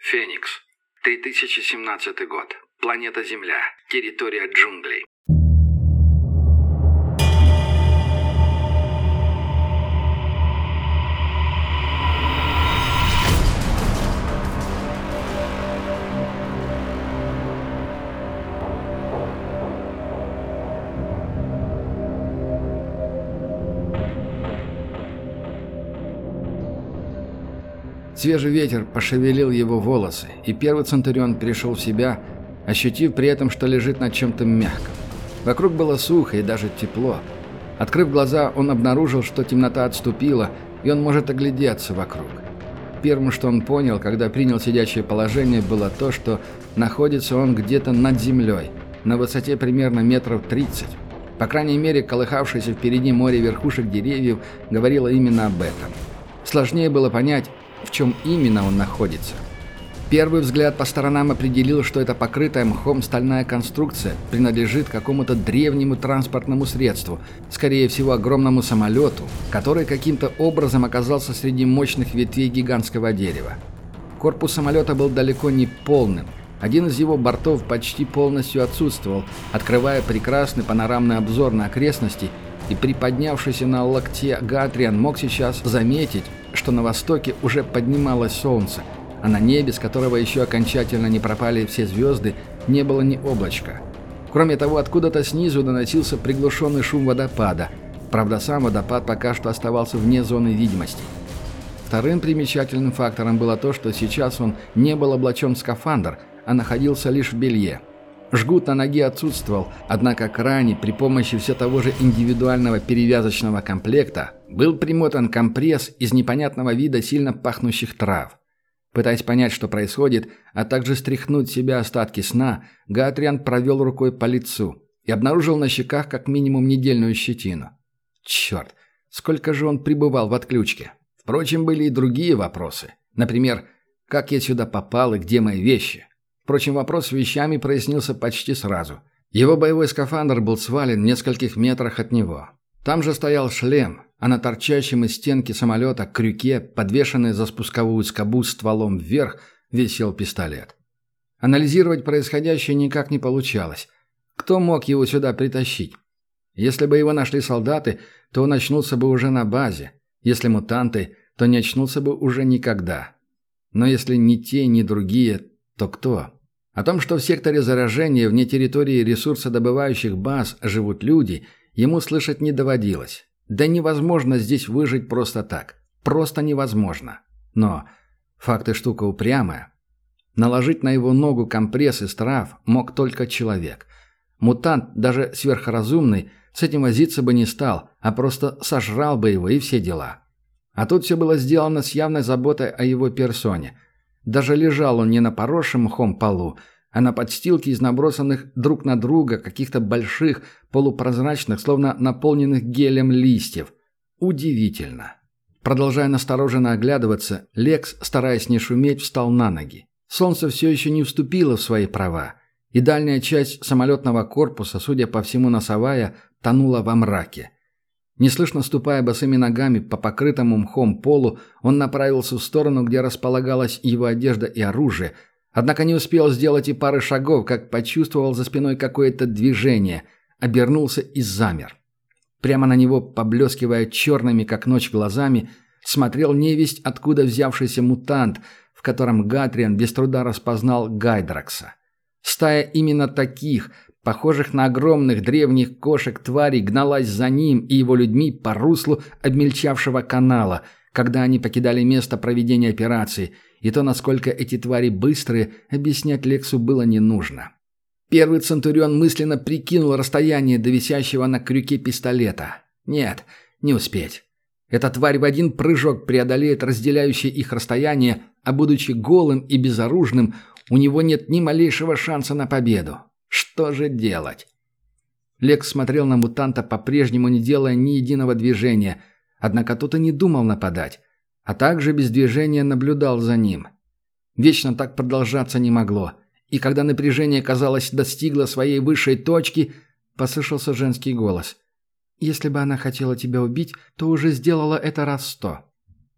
Феникс. 3017 год. Планета Земля. Территория джунглей. Свежий ветер пошевелил его волосы, и первый Центурион пришел в себя, ощутив при этом, что лежит на чем-то мягком. Вокруг было сухо и даже тепло. Открыв глаза, он обнаружил, что темнота отступила, и он может оглядеться вокруг. Первым, что он понял, когда принял сидячее положение, было то, что находится он где-то над землей, на высоте примерно метров 30. По крайней мере, колыхавшееся впереди море верхушек деревьев говорило именно об этом. Сложнее было понять, в чем именно он находится. Первый взгляд по сторонам определил, что эта покрытая мхом стальная конструкция принадлежит какому-то древнему транспортному средству, скорее всего огромному самолету, который каким-то образом оказался среди мощных ветвей гигантского дерева. Корпус самолета был далеко не полным. Один из его бортов почти полностью отсутствовал, открывая прекрасный панорамный обзор на окрестности, и приподнявшийся на локте Гатриан мог сейчас заметить, что на востоке уже поднималось солнце, а на небе, с которого еще окончательно не пропали все звезды, не было ни облачка. Кроме того, откуда-то снизу доносился приглушенный шум водопада. Правда, сам водопад пока что оставался вне зоны видимости. Вторым примечательным фактором было то, что сейчас он не был облачен в скафандр, а находился лишь в белье. Жгут на ноге отсутствовал, однако к ране при помощи все того же индивидуального перевязочного комплекта был примотан компресс из непонятного вида сильно пахнущих трав. Пытаясь понять, что происходит, а также стряхнуть с себя остатки сна, Гатриан провел рукой по лицу и обнаружил на щеках как минимум недельную щетину. Черт, сколько же он пребывал в отключке. Впрочем, были и другие вопросы. Например, как я сюда попал и где мои вещи? Впрочем, вопрос с вещами прояснился почти сразу. Его боевой скафандр был свален в нескольких метрах от него. Там же стоял шлем, а на торчащем из стенки самолета крюке, подвешенный за спусковую скобу стволом вверх, висел пистолет. Анализировать происходящее никак не получалось. Кто мог его сюда притащить? Если бы его нашли солдаты, то он очнулся бы уже на базе. Если мутанты, то не очнулся бы уже никогда. Но если ни те, ни другие, то кто? О том, что в секторе заражения вне территории ресурсодобывающих баз живут люди, ему слышать не доводилось. Да невозможно здесь выжить просто так. Просто невозможно. Но факт и штука упрямая. Наложить на его ногу компресс из трав мог только человек. Мутант, даже сверхразумный, с этим возиться бы не стал, а просто сожрал бы его и все дела. А тут все было сделано с явной заботой о его персоне. Даже лежал он не на поросшем мхом полу, а на подстилке из набросанных друг на друга каких-то больших, полупрозрачных, словно наполненных гелем листьев. Удивительно. Продолжая настороженно оглядываться, Лекс, стараясь не шуметь, встал на ноги. Солнце все еще не вступило в свои права, и дальняя часть самолетного корпуса, судя по всему носовая, тонула во мраке. Неслышно ступая босыми ногами по покрытому мхом полу, он направился в сторону, где располагалась его одежда и оружие, однако не успел сделать и пары шагов, как почувствовал за спиной какое-то движение, обернулся и замер. Прямо на него, поблескивая черными, как ночь, глазами, смотрел невесть, откуда взявшийся мутант, в котором Гатриан без труда распознал Гайдракса. Стая именно таких, похожих на огромных древних кошек тварей, гналась за ним и его людьми по руслу обмельчавшего канала, когда они покидали место проведения операции, и то, насколько эти твари быстрые, объяснять Лексу было не нужно. Первый Центурион мысленно прикинул расстояние до висящего на крюке пистолета. Нет, не успеть. Эта тварь в один прыжок преодолеет разделяющее их расстояние, а будучи голым и безоружным, у него нет ни малейшего шанса на победу. Что же делать? Лекс смотрел на мутанта, по-прежнему не делая ни единого движения, однако тот и не думал нападать, а также без движения наблюдал за ним. Вечно так продолжаться не могло, и когда напряжение, казалось, достигло своей высшей точки, послышался женский голос. «Если бы она хотела тебя убить, то уже сделала это раз 100».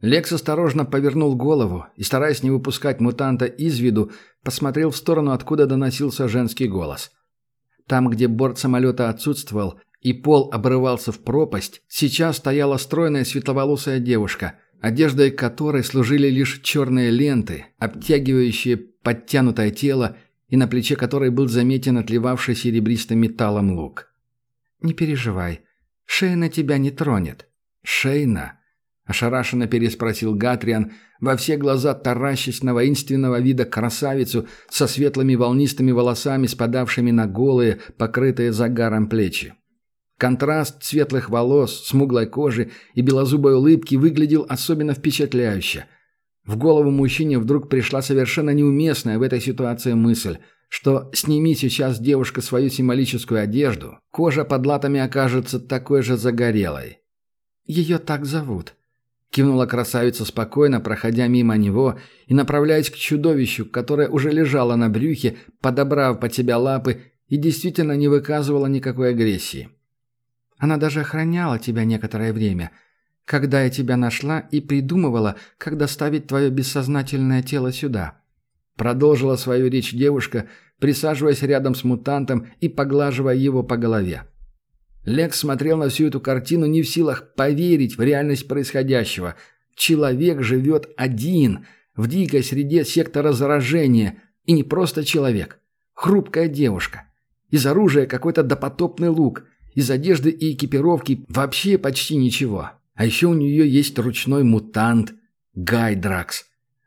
Лекс осторожно повернул голову и, стараясь не выпускать мутанта из виду, посмотрел в сторону, откуда доносился женский голос. Там, где борт самолета отсутствовал и пол обрывался в пропасть, сейчас стояла стройная светловолосая девушка, одеждой которой служили лишь черные ленты, обтягивающие подтянутое тело, и на плече которой был заметен отливавший серебристым металлом лук. «Не переживай, Шейна тебя не тронет». «Шейна?» – ошарашенно переспросил Гатриан, во все глаза таращась на воинственного вида красавицу со светлыми волнистыми волосами, спадавшими на голые, покрытые загаром плечи. Контраст светлых волос, смуглой кожи и белозубой улыбки выглядел особенно впечатляюще. В голову мужчине вдруг пришла совершенно неуместная в этой ситуации мысль, что сними сейчас девушка свою символическую одежду, кожа под латами окажется такой же загорелой. «Ее так зовут», — кивнула красавица спокойно, проходя мимо него и направляясь к чудовищу, которое уже лежало на брюхе, подобрав под себя лапы и действительно не выказывала никакой агрессии. «Она даже охраняла тебя некоторое время, когда я тебя нашла и придумывала, как доставить твое бессознательное тело сюда». Продолжила свою речь девушка, присаживаясь рядом с мутантом и поглаживая его по голове. Лекс смотрел на всю эту картину не в силах поверить в реальность происходящего. Человек живет один, в дикой среде сектора заражения, и не просто человек. Хрупкая девушка. Из оружия какой-то допотопный лук, из одежды и экипировки вообще почти ничего. А еще у нее есть ручной мутант Гайдракс.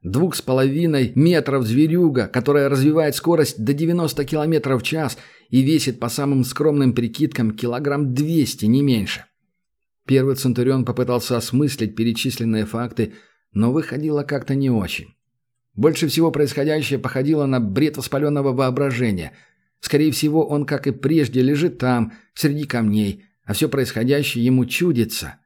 2,5 метров зверюга, которая развивает скорость до 90 км в час и весит по самым скромным прикидкам килограмм 200, не меньше. Первый Центурион попытался осмыслить перечисленные факты, но выходило как-то не очень. Больше всего происходящее походило на бред воспаленного воображения. Скорее всего, он, как и прежде, лежит там, среди камней, а все происходящее ему чудится.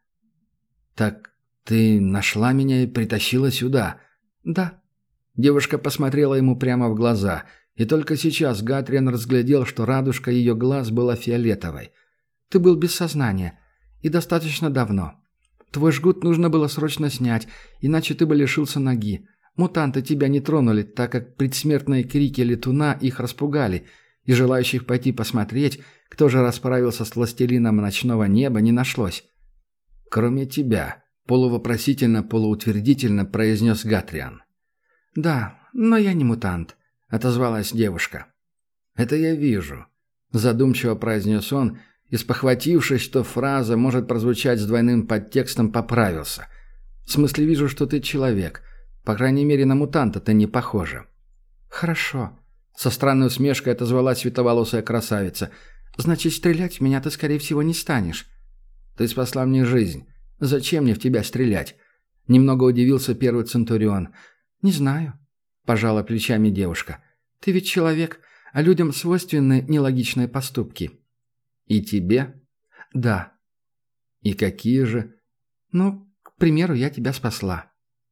«Так ты нашла меня и притащила сюда?» «Да». Девушка посмотрела ему прямо в глаза, и только сейчас Гатриан разглядел, что радужка ее глаз была фиолетовой. «Ты был без сознания. И достаточно давно. Твой жгут нужно было срочно снять, иначе ты бы лишился ноги. Мутанты тебя не тронули, так как предсмертные крики летуна их распугали, и желающих пойти посмотреть, кто же расправился с властелином ночного неба, не нашлось». «Кроме тебя», — полувопросительно, полуутвердительно произнес Гатриан. «Да, но я не мутант», — отозвалась девушка. «Это я вижу», — задумчиво произнес он, и, спохватившись, что фраза может прозвучать с двойным подтекстом, поправился. «В смысле, вижу, что ты человек. По крайней мере, на мутанта ты не похожа». «Хорошо», — со странной усмешкой отозвалась светловолосая красавица. «Значит, стрелять в меня ты, скорее всего, не станешь». «Ты спасла мне жизнь. Зачем мне в тебя стрелять?» Немного удивился первый Центурион. «Не знаю», — пожала плечами девушка. «Ты ведь человек, а людям свойственны нелогичные поступки». «И тебе?» «Да». «И какие же?» «Ну, к примеру, я тебя спасла».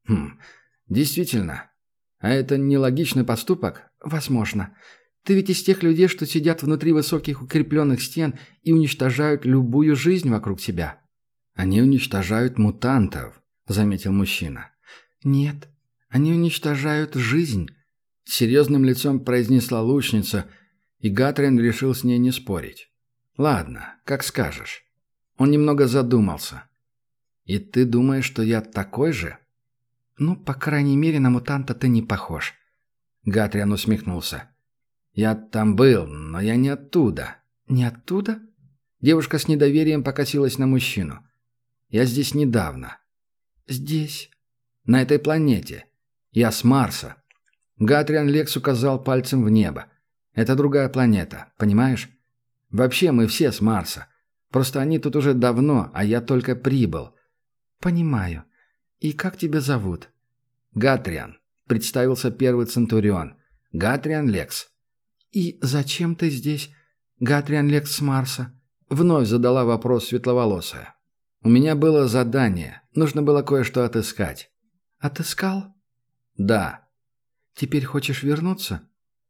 Действительно. А это нелогичный поступок?» «Возможно. Ты ведь из тех людей, что сидят внутри высоких укрепленных стен и уничтожают любую жизнь вокруг себя». «Они уничтожают мутантов», — заметил мужчина. «Нет, они уничтожают жизнь», — с серьезным лицом произнесла лучница, и Гатриан решил с ней не спорить. «Ладно, как скажешь». Он немного задумался. «И ты думаешь, что я такой же?» «Ну, по крайней мере, на мутанта ты не похож». Гатриан усмехнулся. «Я там был, но я не оттуда». «Не оттуда?» Девушка с недоверием покосилась на мужчину. «Я здесь недавно». «Здесь?» «На этой планете. Я с Марса». Гатриан Лекс указал пальцем в небо. «Это другая планета, понимаешь? Вообще мы все с Марса. Просто они тут уже давно, а я только прибыл». «Понимаю. И как тебя зовут?» «Гатриан», — представился первый Центурион. «Гатриан Лекс». «И зачем ты здесь, Гатриан Лекс с Марса?» Вновь задала вопрос светловолосая. «У меня было задание. Нужно было кое-что отыскать». «Отыскал?» «Да». «Теперь хочешь вернуться?»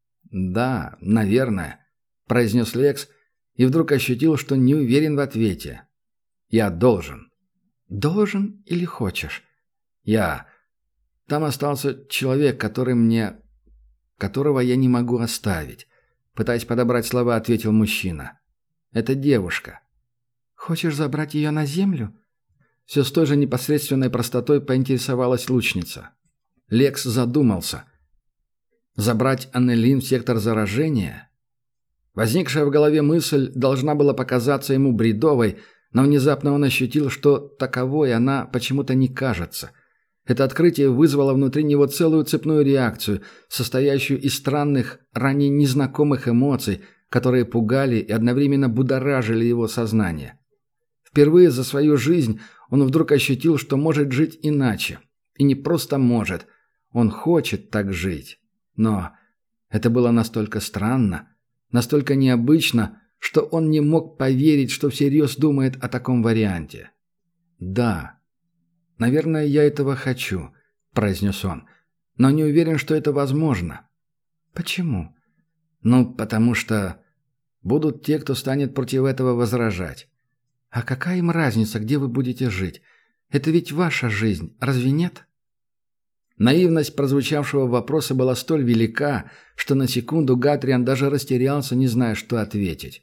«Да, наверное», — произнес Лекс и вдруг ощутил, что не уверен в ответе. «Я должен». «Должен или хочешь?» Там остался человек, которого я не могу оставить. Пытаясь подобрать слова, ответил мужчина. Это девушка. Хочешь забрать ее на землю? Все с той же непосредственной простотой поинтересовалась лучница. Лекс задумался. Забрать Аннелин в сектор заражения? Возникшая в голове мысль должна была показаться ему бредовой, но внезапно он ощутил, что таковой она почему-то не кажется. Это открытие вызвало внутри него целую цепную реакцию, состоящую из странных, ранее незнакомых эмоций, которые пугали и одновременно будоражили его сознание. Впервые за свою жизнь он вдруг ощутил, что может жить иначе. И не просто может, он хочет так жить. Но это было настолько странно, настолько необычно, что он не мог поверить, что всерьез думает о таком варианте. «Да, наверное, я этого хочу», – произнес он, – «но не уверен, что это возможно». «Почему?» Потому что будут те, кто станет против этого возражать». «А какая им разница, где вы будете жить? Это ведь ваша жизнь, разве нет?» Наивность прозвучавшего вопроса была столь велика, что на секунду Гатриан даже растерялся, не зная, что ответить.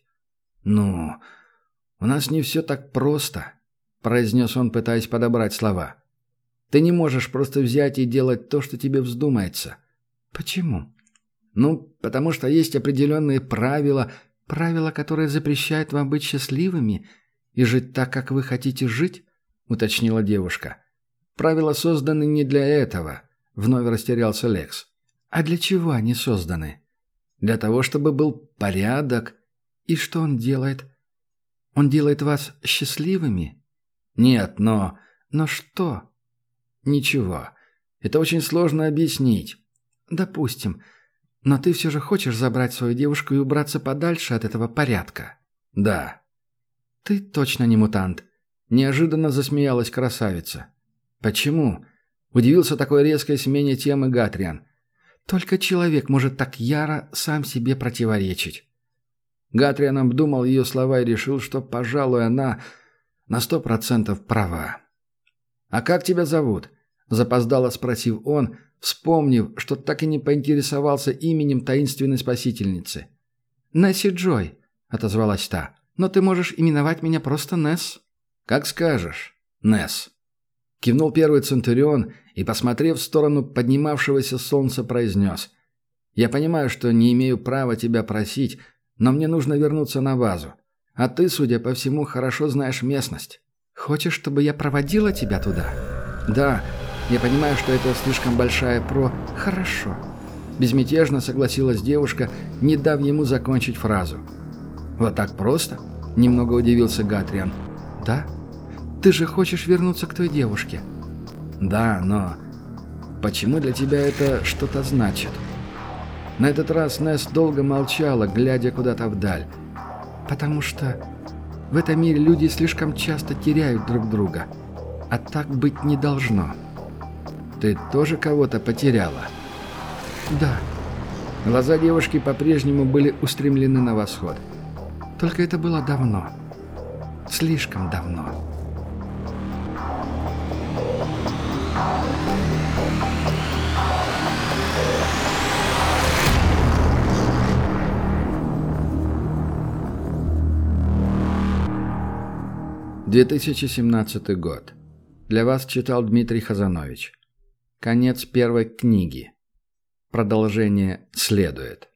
«У нас не все так просто», – произнес он, пытаясь подобрать слова. «Ты не можешь просто взять и делать то, что тебе вздумается». «Почему?» Потому что есть определенные правила, которые запрещают вам быть счастливыми и жить так, как вы хотите жить?» – уточнила девушка. «Правила созданы не для этого», – вновь растерялся Лекс. «А для чего они созданы?» «Для того, чтобы был порядок». «И что он делает? Он делает вас счастливыми?» «Нет, но...» «Но что?» «Ничего. Это очень сложно объяснить». «Допустим. Но ты все же хочешь забрать свою девушку и убраться подальше от этого порядка?» «Да». «Ты точно не мутант?» Неожиданно засмеялась красавица. «Почему?» Удивился такой резкой смене темы Гатриан. «Только человек может так яро сам себе противоречить». Гатриан обдумал ее слова и решил, что, пожалуй, она на 100% права. «А как тебя зовут?» – запоздало спросил он, вспомнив, что так и не поинтересовался именем таинственной спасительницы. «Несси Джой», – отозвалась та. «Но ты можешь именовать меня просто Несс». «Как скажешь, Несс». Кивнул первый Центурион и, посмотрев в сторону поднимавшегося солнца, произнес. «Я понимаю, что не имею права тебя просить, но мне нужно вернуться на базу. А ты, судя по всему, хорошо знаешь местность». «Хочешь, чтобы я проводила тебя туда?» «Да, я понимаю, что это слишком большая «Хорошо». Безмятежно согласилась девушка, не дав ему закончить фразу. «Вот так просто?» – немного удивился Гатриан. «Да? Ты же хочешь вернуться к той девушке?» «Да, но почему для тебя это что-то значит?» На этот раз Несс долго молчала, глядя куда-то вдаль. «Потому что в этом мире люди слишком часто теряют друг друга, а так быть не должно». «Ты тоже кого-то потеряла?» «Да». Глаза девушки по-прежнему были устремлены на восход. «Только это было давно. Слишком давно». «2017 год. Для вас читал Дмитрий Хазанович. Конец первой книги. Продолжение следует».